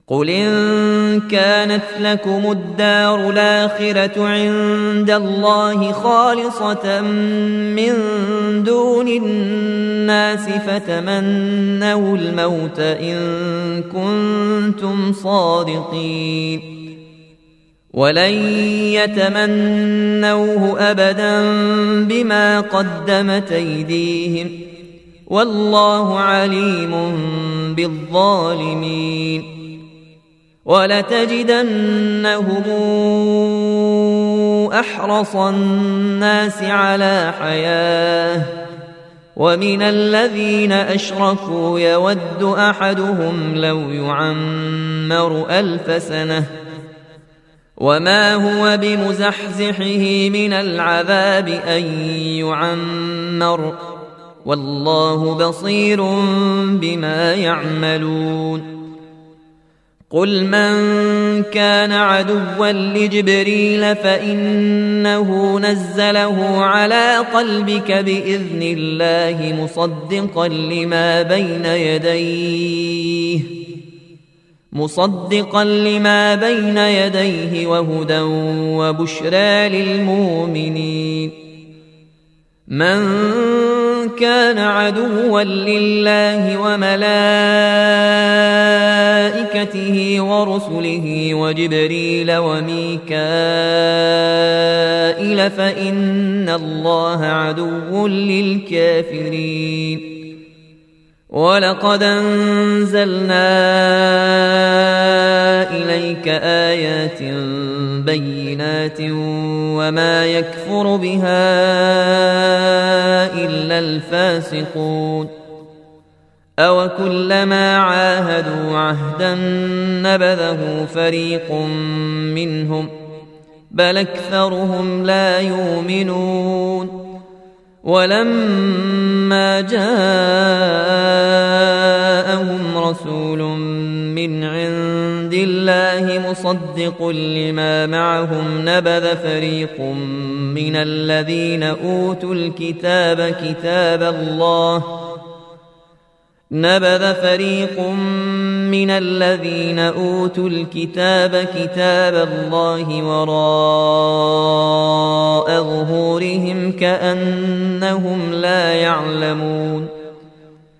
قل إن كانت لكم الدار الآخرة عند الله خالصة من دون الناس فتمنوا الموت إن كنتم صادقين ولن يتمنوه أبدا بما قدمت أيديهم والله عليم بالظالمين ولتجدنهم أحرص الناس على حياة ومن الذين أشركوا يود أحدهم لو يعمر 1000 سنة وما هو بمزحزحه من العذاب أن يعمر والله بصير بما يعملون قل من كان عدوا لجبريل فإنه نزله على قلبك بإذن الله مصدقا لما بين يديه وهدى وبشرى للمؤمنين من كان عدوا لله وملائكته ورسله وجبريل وميكائيل فإن الله عدو للكافرين ولقد أنزلنا إليك آيات بينات وما يكفر بها إلا الفاسقون أو كلما عاهدوا عهدا نبذه فريق منهم بل أكثرهم لا يؤمنون ولما جاءهم رسول من عند الله مصدق لما معهم نبذ فريق من الذين أوتوا الكتاب كتاب الله وراء ظهورهم كأنهم لا يعلمون